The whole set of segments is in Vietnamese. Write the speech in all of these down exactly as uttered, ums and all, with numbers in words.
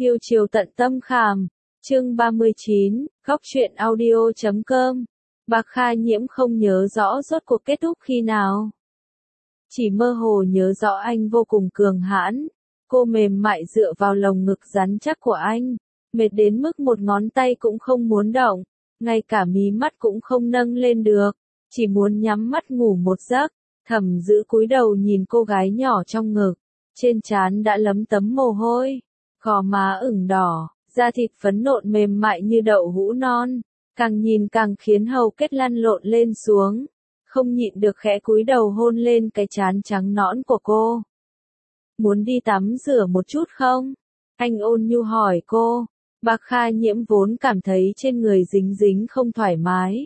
Yêu chiều tận tâm khảm. Chương ba mươi chín, góc truyện audio chấm com. Bạc Kha Nhiễm không nhớ rõ rốt cuộc kết thúc khi nào. Chỉ mơ hồ nhớ rõ anh vô cùng cường hãn. Cô mềm mại dựa vào lồng ngực rắn chắc của anh. Mệt đến mức một ngón tay cũng không muốn động. Ngay cả mí mắt cũng không nâng lên được. Chỉ muốn nhắm mắt ngủ một giấc. Thẩm Dữ cúi đầu nhìn cô gái nhỏ trong ngực. Trên trán đã lấm tấm mồ hôi. Gò má ửng đỏ. Da thịt phấn nộn mềm mại như đậu hũ non. Càng nhìn càng khiến hầu kết lăn lộn lên xuống. Không nhịn được khẽ cúi đầu hôn lên cái trán trắng nõn của cô. Muốn đi tắm rửa một chút không? Anh ôn nhu hỏi cô. Bạc Kha Nhiễm vốn cảm thấy trên người dính dính không thoải mái.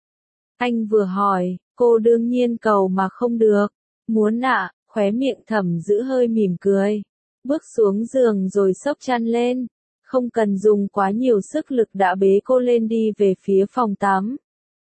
Anh vừa hỏi, cô đương nhiên cầu mà không được. Muốn ạ, khóe miệng Thẩm Dữ hơi mỉm cười. Bước xuống giường rồi xốc chăn lên. Không cần dùng quá nhiều sức lực đã bế cô lên đi về phía phòng tắm.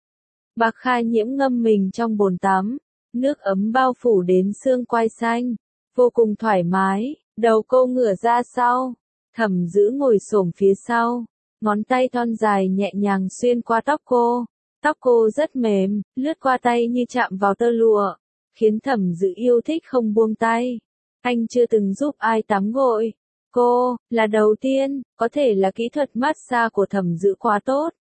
Bạc Kha Nhiễm ngâm mình trong bồn tắm. Nước ấm bao phủ đến xương quai xanh. Vô cùng thoải mái, đầu cô ngửa ra sau. Thẩm Dữ ngồi xổm phía sau. Ngón tay thon dài nhẹ nhàng xuyên qua tóc cô. Tóc cô rất mềm, lướt qua tay như chạm vào tơ lụa. Khiến Thẩm Dữ yêu thích không buông tay. Anh chưa từng giúp ai tắm gội. Cô, là đầu tiên, có thể là kỹ thuật massage của Thẩm Dữ quá tốt.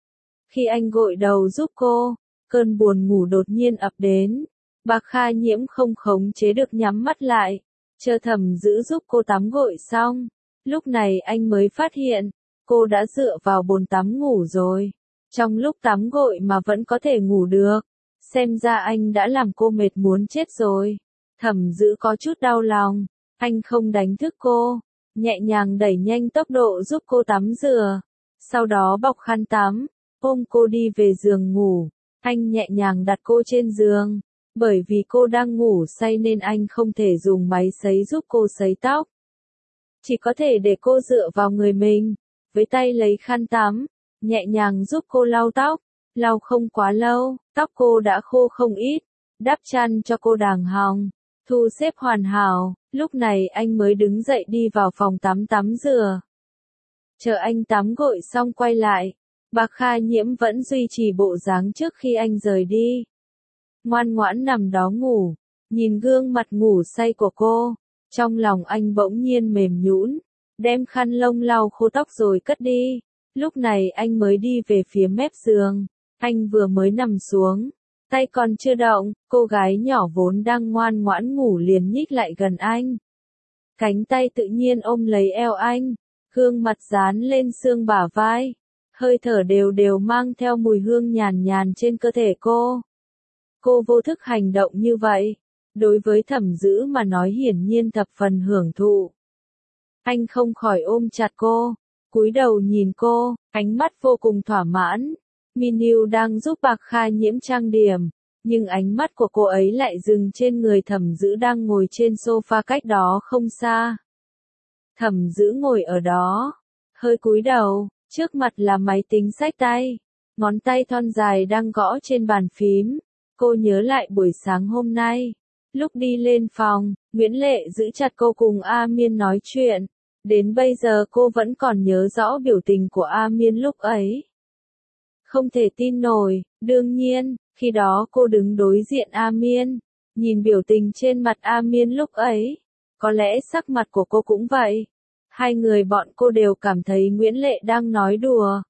Khi anh gội đầu giúp cô, cơn buồn ngủ đột nhiên ập đến. Bạc Kha Nhiễm không khống chế được nhắm mắt lại. Chờ Thẩm Dữ giúp cô tắm gội xong. Lúc này anh mới phát hiện, cô đã dựa vào bồn tắm ngủ rồi. Trong lúc tắm gội mà vẫn có thể ngủ được. Xem ra anh đã làm cô mệt muốn chết rồi. Thẩm Dữ có chút đau lòng. Anh không đánh thức cô. Nhẹ nhàng đẩy nhanh tốc độ giúp cô tắm rửa. Sau đó bọc khăn tắm, ôm cô đi về giường ngủ. Anh nhẹ nhàng đặt cô trên giường. Bởi vì cô đang ngủ say nên anh không thể dùng máy sấy giúp cô sấy tóc. Chỉ có thể để cô dựa vào người mình. Với tay lấy khăn tắm, nhẹ nhàng giúp cô lau tóc. Lau không quá lâu, tóc cô đã khô không ít. Đắp chăn cho cô đàng hoàng. Thu xếp hoàn hảo, lúc này anh mới đứng dậy đi vào phòng tắm tắm rửa. Chờ anh tắm gội xong quay lại, Bạc Kha Nhiễm vẫn duy trì bộ dáng trước khi anh rời đi. Ngoan ngoãn nằm đó ngủ, nhìn gương mặt ngủ say của cô, trong lòng anh bỗng nhiên mềm nhũn, đem khăn lông lau khô tóc rồi cất đi. Lúc này anh mới đi về phía mép giường, anh vừa mới nằm xuống. Tay còn chưa động, cô gái nhỏ vốn đang ngoan ngoãn ngủ liền nhích lại gần anh. Cánh tay tự nhiên ôm lấy eo anh, gương mặt dán lên xương bả vai. Hơi thở đều đều mang theo mùi hương nhàn nhàn trên cơ thể cô. Cô vô thức hành động như vậy. Đối với Thẩm Dữ mà nói hiển nhiên thập phần hưởng thụ. Anh không khỏi ôm chặt cô, cúi đầu nhìn cô, ánh mắt vô cùng thỏa mãn. Miniu đang giúp Bạc Kha Nhiễm trang điểm, nhưng ánh mắt của cô ấy lại dừng trên người Thẩm Dữ đang ngồi trên sofa cách đó không xa. Thẩm Dữ ngồi ở đó, hơi cúi đầu, trước mặt là máy tính xách tay, ngón tay thon dài đang gõ trên bàn phím. Cô nhớ lại buổi sáng hôm nay, lúc đi lên phòng, Nguyễn Lệ giữ chặt cô cùng A Miên nói chuyện. Đến bây giờ cô vẫn còn nhớ rõ biểu tình của A Miên lúc ấy. Không thể tin nổi, đương nhiên, khi đó cô đứng đối diện A Miên, nhìn biểu tình trên mặt A Miên lúc ấy, có lẽ sắc mặt của cô cũng vậy. Hai người bọn cô đều cảm thấy Nguyễn Lệ đang nói đùa.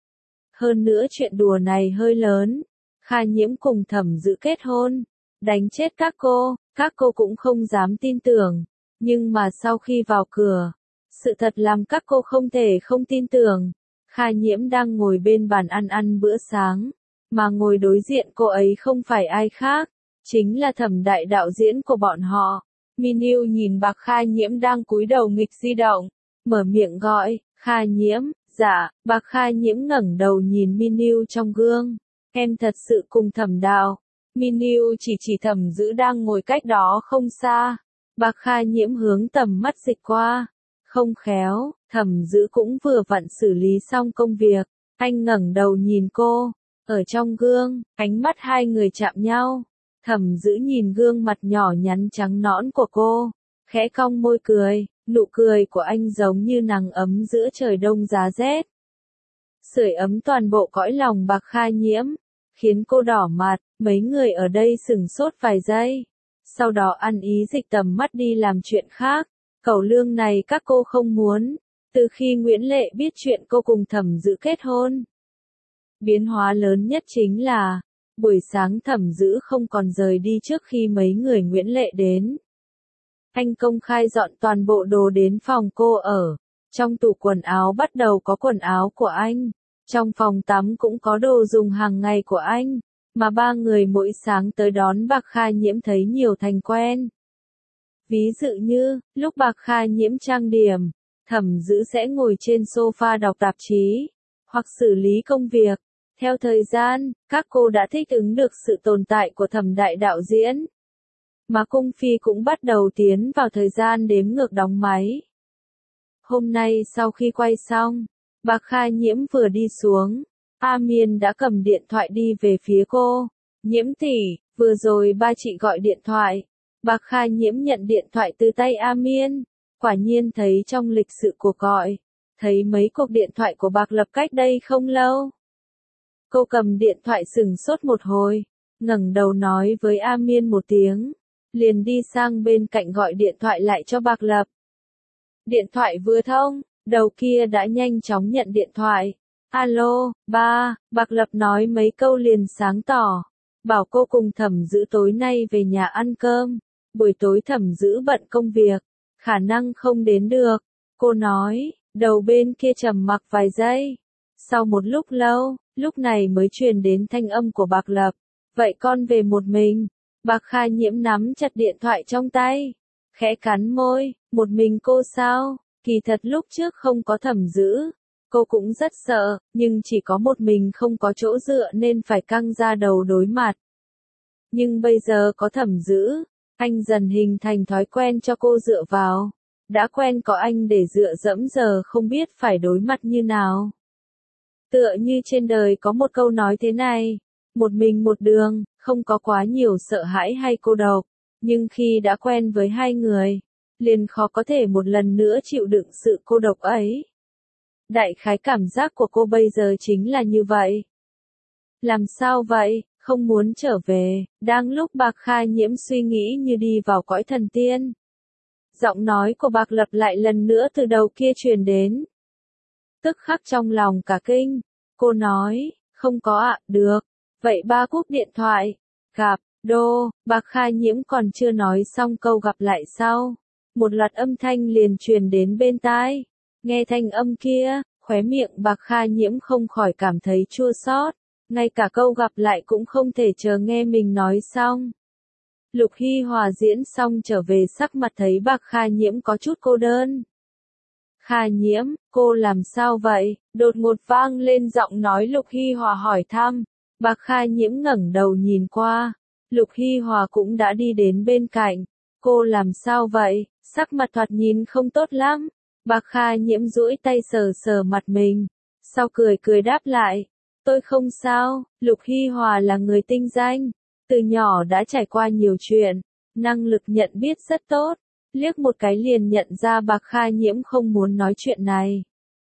Hơn nữa chuyện đùa này hơi lớn, Kha Nhiễm cùng Thẩm Dữ kết hôn, đánh chết các cô, các cô cũng không dám tin tưởng, nhưng mà sau khi vào cửa, sự thật làm các cô không thể không tin tưởng. Kha Nhiễm đang ngồi bên bàn ăn ăn bữa sáng, mà ngồi đối diện cô ấy không phải ai khác, chính là Thẩm đại đạo diễn của bọn họ. Miniu nhìn Bạc Kha Nhiễm đang cúi đầu nghịch di động, mở miệng gọi, Kha Nhiễm, dạ. Bạc Kha Nhiễm ngẩng đầu nhìn Miniu trong gương, em thật sự cùng Thẩm đạo. Miniu chỉ chỉ Thẩm Dữ đang ngồi cách đó không xa. Bạc Kha Nhiễm hướng tầm mắt dịch qua. Không khéo, Thẩm Dữ cũng vừa vặn xử lý xong công việc. Anh ngẩng đầu nhìn cô. Ở trong gương, ánh mắt hai người chạm nhau. Thẩm Dữ nhìn gương mặt nhỏ nhắn trắng nõn của cô, khẽ cong môi cười. Nụ cười của anh giống như nắng ấm giữa trời đông giá rét. Sưởi ấm toàn bộ cõi lòng Bạc Kha Nhiễm, khiến cô đỏ mặt, mấy người ở đây sửng sốt vài giây. Sau đó ăn ý dịch tầm mắt đi làm chuyện khác. Cẩu lương này các cô không muốn. Từ khi Nguyễn Lệ biết chuyện cô cùng Thẩm Dữ kết hôn, biến hóa lớn nhất chính là, buổi sáng Thẩm Dữ không còn rời đi trước khi mấy người Nguyễn Lệ đến. Anh công khai dọn toàn bộ đồ đến phòng cô ở. Trong tủ quần áo bắt đầu có quần áo của anh. Trong phòng tắm cũng có đồ dùng hàng ngày của anh. Mà ba người mỗi sáng tới đón Bạc Kha Nhiễm thấy nhiều thành quen. Ví dụ như, lúc Bạc Kha Nhiễm trang điểm, Thẩm Dữ sẽ ngồi trên sofa đọc tạp chí, hoặc xử lý công việc. Theo thời gian, các cô đã thích ứng được sự tồn tại của Thẩm đại đạo diễn. Mà Cung Phi cũng bắt đầu tiến vào thời gian đếm ngược đóng máy. Hôm nay sau khi quay xong, Bạc Kha Nhiễm vừa đi xuống, A Miên đã cầm điện thoại đi về phía cô. Nhiễm tỷ, vừa rồi ba chị gọi điện thoại. Bạc Kha Nhiễm nhận điện thoại từ tay A Miên, quả nhiên thấy trong lịch sự cuộc gọi, thấy mấy cuộc điện thoại của Bạc Lập cách đây không lâu. Cô cầm điện thoại sửng sốt một hồi, ngẩng đầu nói với A Miên một tiếng, liền đi sang bên cạnh gọi điện thoại lại cho Bạc Lập. Điện thoại vừa thông, đầu kia đã nhanh chóng nhận điện thoại. Alo, ba, Bạc Lập nói mấy câu liền sáng tỏ, bảo cô cùng Thẩm Dữ tối nay về nhà ăn cơm, buổi tối Thẩm Dữ bận công việc, khả năng không đến được. Cô nói, đầu bên kia trầm mặc vài giây. Sau một lúc lâu, lúc này mới truyền đến thanh âm của Bạc Lập. Vậy con về một mình. Bạc Kha Nhiễm nắm chặt điện thoại trong tay, khẽ cắn môi, một mình cô sao? Kỳ thật lúc trước không có Thẩm Dữ, cô cũng rất sợ, nhưng chỉ có một mình không có chỗ dựa nên phải căng ra đầu đối mặt. Nhưng bây giờ có Thẩm Dữ, anh dần hình thành thói quen cho cô dựa vào. Đã quen có anh để dựa dẫm giờ không biết phải đối mặt như nào. Tựa như trên đời có một câu nói thế này, một mình một đường, không có quá nhiều sợ hãi hay cô độc, nhưng khi đã quen với hai người, liền khó có thể một lần nữa chịu đựng sự cô độc ấy. Đại khái cảm giác của cô bây giờ chính là như vậy. Làm sao vậy, không muốn trở về, đang lúc Bạc Kha Nhiễm suy nghĩ như đi vào cõi thần tiên. Giọng nói của Bạc Lập lại lần nữa từ đầu kia truyền đến. Tức khắc trong lòng cả kinh, cô nói, không có ạ, được, vậy ba cúp điện thoại, gặp, đô, Bạc Kha Nhiễm còn chưa nói xong câu gặp lại sau. Một loạt âm thanh liền truyền đến bên tai, nghe thanh âm kia, khóe miệng Bạc Kha Nhiễm không khỏi cảm thấy chua xót, ngay cả câu gặp lại cũng không thể chờ nghe mình nói xong. Lục Hy Hòa diễn xong trở về sắc mặt thấy Bạc Kha Nhiễm có chút cô đơn. Kha Nhiễm, cô làm sao vậy? Đột ngột vang lên giọng nói Lục Hy Hòa hỏi thăm. Bạc Kha Nhiễm ngẩng đầu nhìn qua. Lục Hy Hòa cũng đã đi đến bên cạnh. Cô làm sao vậy? Sắc mặt thoạt nhìn không tốt lắm. Bạc Kha Nhiễm duỗi tay sờ sờ mặt mình. Sau cười cười đáp lại. Tôi không sao, Lục Hy Hòa là người tinh danh. Từ nhỏ đã trải qua nhiều chuyện. Năng lực nhận biết rất tốt. Liếc một cái liền nhận ra Bạc Kha Nhiễm không muốn nói chuyện này.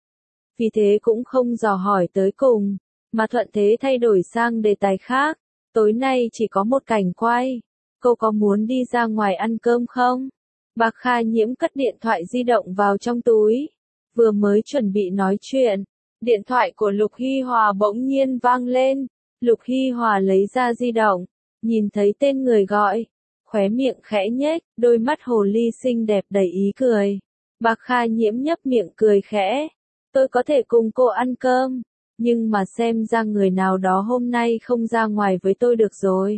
Vì thế cũng không dò hỏi tới cùng, mà thuận thế thay đổi sang đề tài khác. Tối nay chỉ có một cảnh quay. Cô có muốn đi ra ngoài ăn cơm không? Bạc Kha Nhiễm cất điện thoại di động vào trong túi. Vừa mới chuẩn bị nói chuyện, điện thoại của Lục Hy Hòa bỗng nhiên vang lên. Lục Hy Hòa lấy ra di động, nhìn thấy tên người gọi. Khóe miệng khẽ nhếch, đôi mắt hồ ly xinh đẹp đầy ý cười. Bạc Kha Nhiễm nhấp miệng cười khẽ. Tôi có thể cùng cô ăn cơm, nhưng mà xem ra người nào đó hôm nay không ra ngoài với tôi được rồi.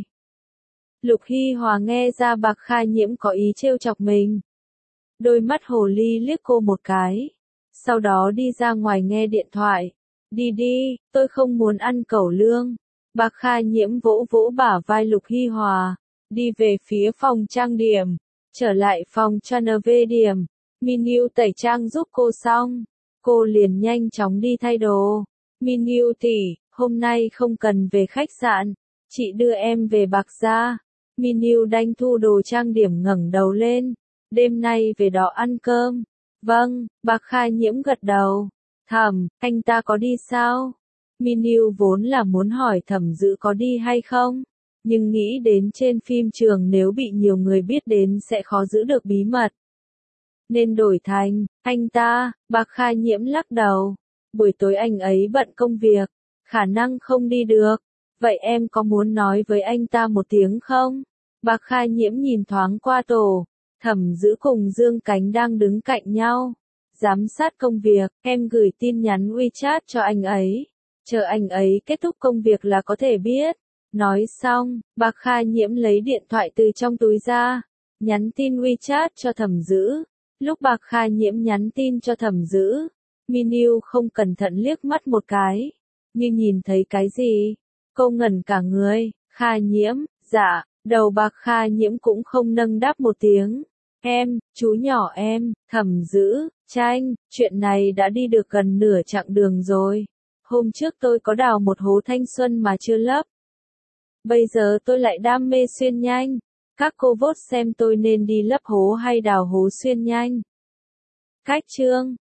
Lục Hy Hòa nghe ra Bạc Kha Nhiễm có ý trêu chọc mình. Đôi mắt hồ ly liếc cô một cái. Sau đó đi ra ngoài nghe điện thoại. Đi đi, tôi không muốn ăn cẩu lương. Bạc Kha Nhiễm vỗ vỗ bả vai Lục Hy Hòa. Đi về phía phòng trang điểm. Trở lại phòng Chanave điểm. Miniu tẩy trang giúp cô xong. Cô liền nhanh chóng đi thay đồ. Miniu tỷ, hôm nay không cần về khách sạn. Chị đưa em về Bạc Gia. Miniu đanh thu đồ trang điểm ngẩng đầu lên. đêm nay về đó ăn cơm. Vâng, Bạc Kha Nhiễm gật đầu. Thẩm, anh ta có đi sao? Miniu vốn là muốn hỏi Thẩm Dữ có đi hay không, nhưng nghĩ đến trên phim trường nếu bị nhiều người biết đến sẽ khó giữ được bí mật. Nên đổi thành, anh ta. Bạc Kha Nhiễm lắc đầu. Buổi tối anh ấy bận công việc, khả năng không đi được. Vậy em có muốn nói với anh ta một tiếng không? Bạc Kha Nhiễm nhìn thoáng qua tổ. Thẩm Dữ cùng Dương Cánh đang đứng cạnh nhau. Giám sát công việc, em gửi tin nhắn WeChat cho anh ấy. Chờ anh ấy kết thúc công việc là có thể biết. Nói xong, Bạc Kha Nhiễm lấy điện thoại từ trong túi ra. Nhắn tin WeChat cho Thẩm Dữ. Lúc Bạc Kha Nhiễm nhắn tin cho Thẩm Dữ, Miniu không cẩn thận liếc mắt một cái. Như nhìn thấy cái gì? Cô ngẩn cả người. Kha Nhiễm, dạ. Đầu Bạc Kha Nhiễm cũng không nâng đáp một tiếng. Em, chú nhỏ em, Thẩm Dữ, Tranh, chuyện này đã đi được gần nửa chặng đường rồi. Hôm trước tôi có đào một hố thanh xuân mà chưa lấp. Bây giờ tôi lại đam mê xuyên nhanh. Các cô vote xem tôi nên đi lấp hố hay đào hố xuyên nhanh. Cách chương